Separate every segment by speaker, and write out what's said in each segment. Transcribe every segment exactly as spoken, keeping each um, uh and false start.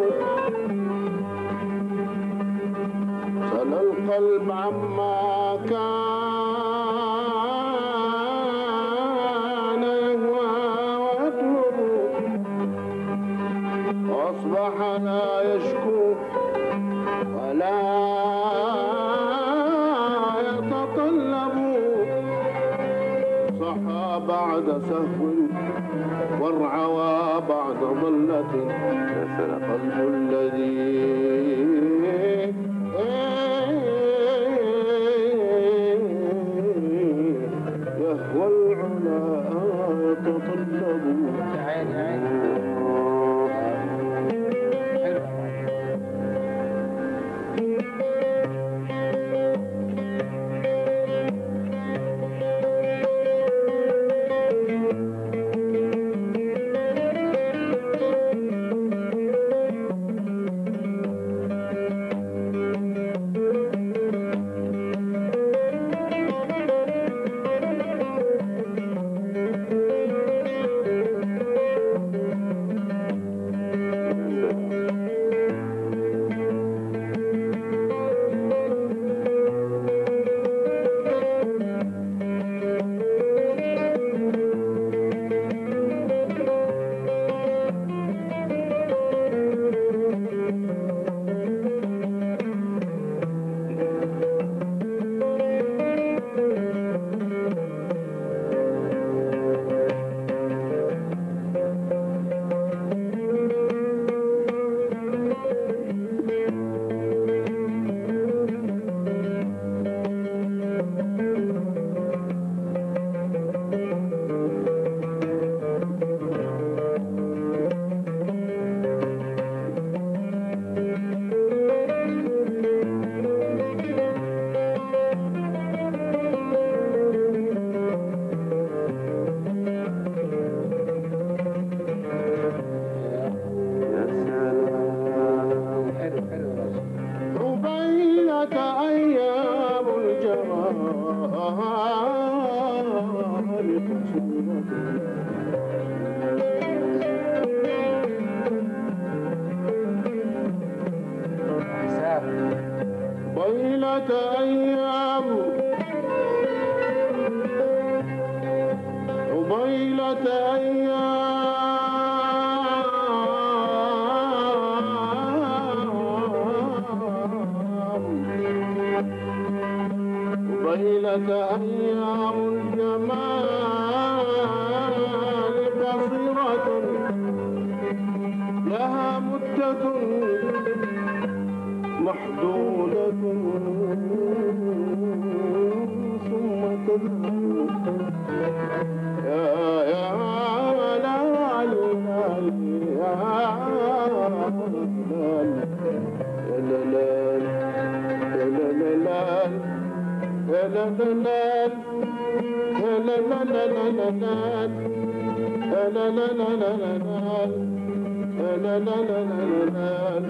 Speaker 1: سل القلب عما كان يهوى ويطلب، وأصبح لا يشكو ولا يتطلب. صحى بعد سهو وارعوى بعد ضلة، قلب الذي يهوى العلا يتطلب. طيلة أيام طيلة أيام طيلة أيام الجمال قصيرة، لها مدة محدودة ثم تذهب. يا يا لال يا لال يا لال يا لال يا لال يا لال يا لال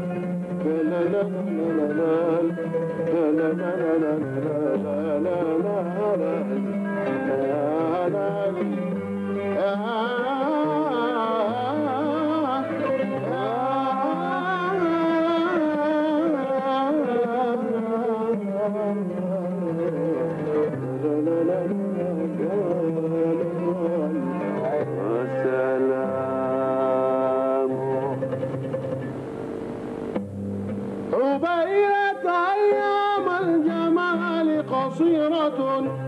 Speaker 1: طيلة أيام الجمال قصيرة.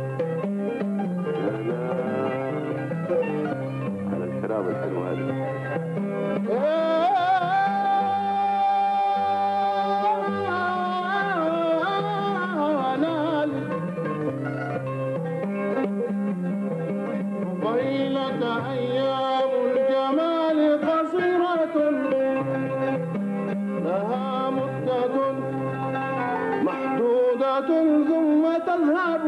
Speaker 2: على الكلام الحلو هذا.
Speaker 1: طيلة أيام الجمال قصيرة، لها مدة محدودة ثم تذهب.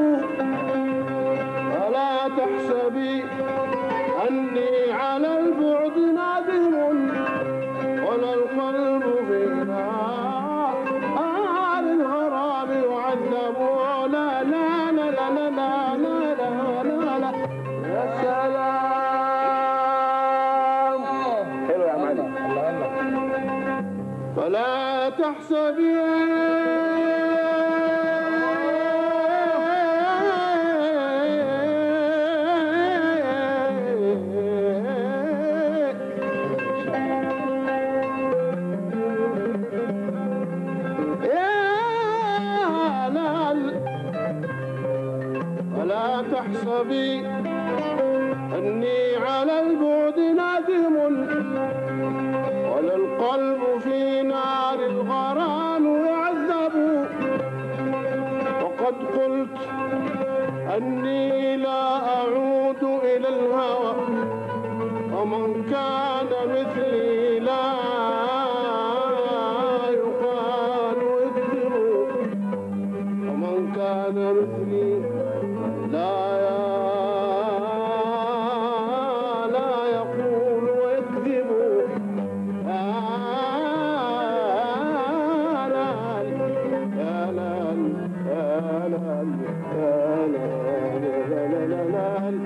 Speaker 1: ولا تحسبي أني على البعد نادر، ولا القلب في نار الغرام يعذب. لا لا لا لا لا لا لا لا لا. يا سلام.
Speaker 2: حلو يا معلم.
Speaker 1: ولا تحسبي ولا تحسبي أني على البعد نادم ولا القلب في نار الغرام يعذب وقد قلت أني لا أعود إلى الهوى ومن كان مثلي لا يقال يكذب ومن كان مثلي لا لا يقول ويكذب يا لال يا لال يا لال يا لال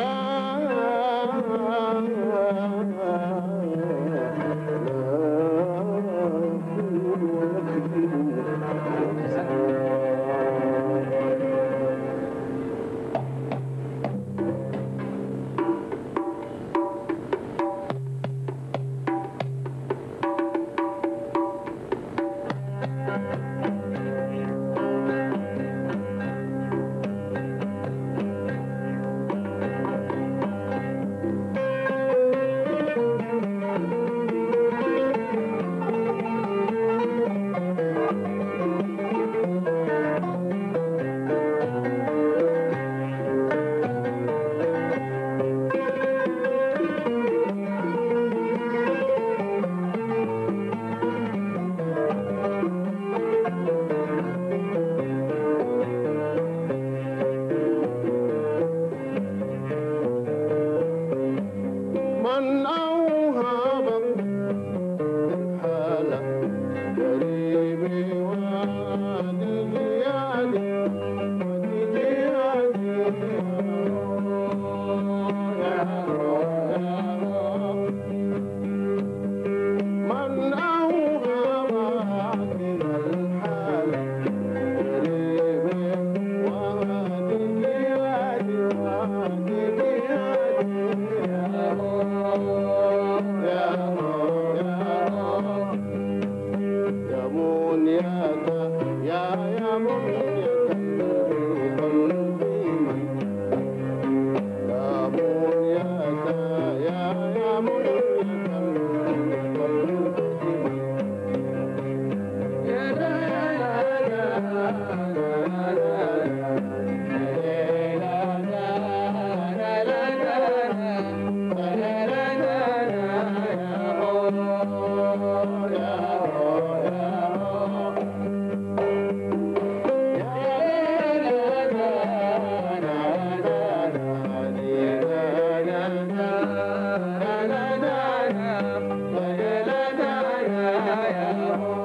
Speaker 1: من أوهب الحالة قريبي وادي جيادي وادي جيادي من أوهب الحالة قريبي وادي جيادي وادي جيادي يا منيتا يا يا منيتا قلبي من يا منيتا يا يا منيتا قلبي من يا لا لا لا Oh